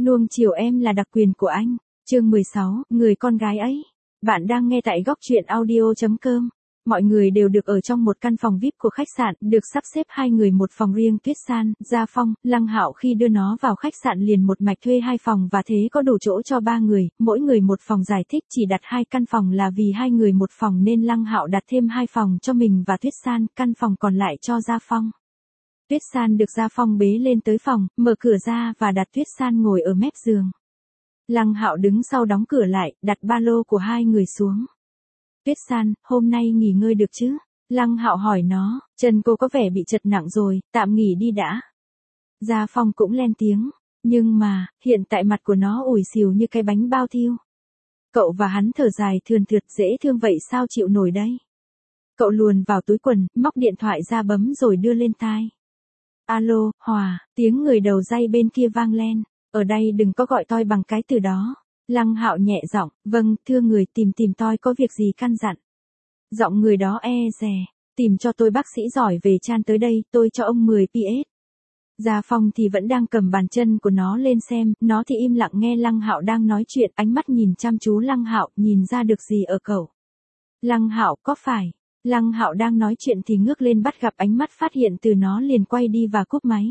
Nuông chiều em là đặc quyền của anh. Chương 16, người con gái ấy. Bạn đang nghe tại góc truyện audio.com. Mọi người đều được ở trong một căn phòng VIP của khách sạn, được sắp xếp 2 người một phòng riêng. Tuyết San, Gia Phong, Lăng Hạo khi đưa nó vào khách sạn liền một mạch thuê 2 phòng và thế có đủ chỗ cho 3 người, mỗi người một phòng. Giải thích chỉ đặt 2 căn phòng là vì 2 người một phòng nên Lăng Hạo đặt thêm 2 phòng cho mình và Tuyết San, căn phòng còn lại cho Gia Phong. Tuyết San được Gia Phong bế lên tới phòng, mở cửa ra và đặt Tuyết San ngồi ở mép giường. Lăng Hạo đứng sau đóng cửa lại, đặt ba lô của 2 người xuống. Tuyết San, hôm nay nghỉ ngơi được chứ? Lăng Hạo hỏi nó, chân cô có vẻ bị trật nặng rồi, tạm nghỉ đi đã. Gia Phong cũng lên tiếng, nhưng mà, hiện tại mặt của nó ủi xìu như cái bánh bao thiêu. Cậu và hắn thở dài thườn thượt, dễ thương vậy sao chịu nổi đây? Cậu luồn vào túi quần, móc điện thoại ra bấm rồi đưa lên tai. Alo, Hòa, tiếng người đầu dây bên kia vang lên. Ở đây đừng có gọi tôi bằng cái từ đó. Lăng Hạo nhẹ giọng, vâng, thưa người, tìm tôi có việc gì căn dặn. Giọng người đó e dè, tìm cho tôi bác sĩ giỏi về chan tới đây, tôi cho ông 10 PS. Gia Phong thì vẫn đang cầm bàn chân của nó lên xem, nó thì im lặng nghe Lăng Hạo đang nói chuyện, ánh mắt nhìn chăm chú Lăng Hạo, nhìn ra được gì ở cậu. Lăng Hạo, có phải? Lăng Hạo đang nói chuyện thì ngước lên bắt gặp ánh mắt phát hiện từ nó liền quay đi và cúp máy.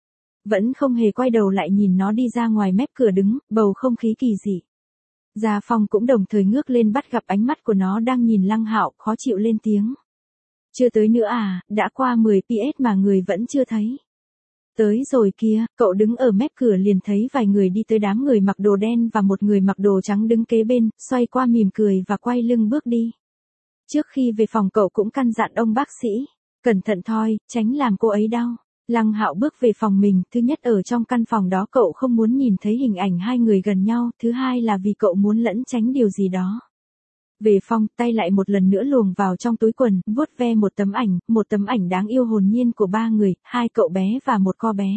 Vẫn không hề quay đầu lại nhìn nó đi ra ngoài mép cửa đứng, bầu không khí kỳ dị. Gia Phong cũng đồng thời ngước lên bắt gặp ánh mắt của nó đang nhìn Lăng Hạo, khó chịu lên tiếng. Chưa tới nữa à, đã qua 10 PS mà người vẫn chưa thấy. Tới rồi kia, cậu đứng ở mép cửa liền thấy vài người đi tới, đám người mặc đồ đen và một người mặc đồ trắng đứng kế bên, xoay qua mỉm cười và quay lưng bước đi. Trước khi về phòng cậu cũng căn dặn ông bác sĩ, cẩn thận thôi, tránh làm cô ấy đau. Lăng Hạo bước về phòng mình, thứ nhất ở trong căn phòng đó cậu không muốn nhìn thấy hình ảnh 2 người gần nhau, thứ hai là vì cậu muốn lẩn tránh điều gì đó. Về phòng, tay lại một lần nữa luồn vào trong túi quần, vuốt ve một tấm ảnh đáng yêu hồn nhiên của 3 người, 2 cậu bé và một cô bé.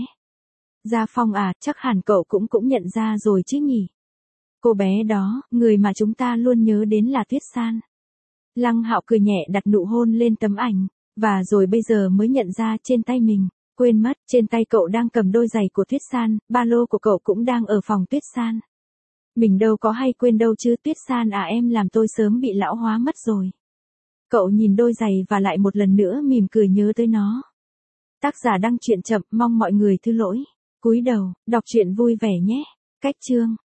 Gia Phong à, chắc hẳn cậu cũng nhận ra rồi chứ nhỉ? Cô bé đó, người mà chúng ta luôn nhớ đến là Tuyết San. Lăng Hạo cười nhẹ đặt nụ hôn lên tấm ảnh, và rồi bây giờ mới nhận ra trên tay mình. Quên mất, trên tay cậu đang cầm đôi giày của Tuyết San, ba lô của cậu cũng đang ở phòng Tuyết San. Mình đâu có hay quên đâu chứ. Tuyết San à, em làm tôi sớm bị lão hóa mất rồi. Cậu nhìn đôi giày và lại một lần nữa mỉm cười nhớ tới nó. Tác giả đăng truyện chậm, mong mọi người thứ lỗi. Cúi đầu, đọc truyện vui vẻ nhé. Cách chương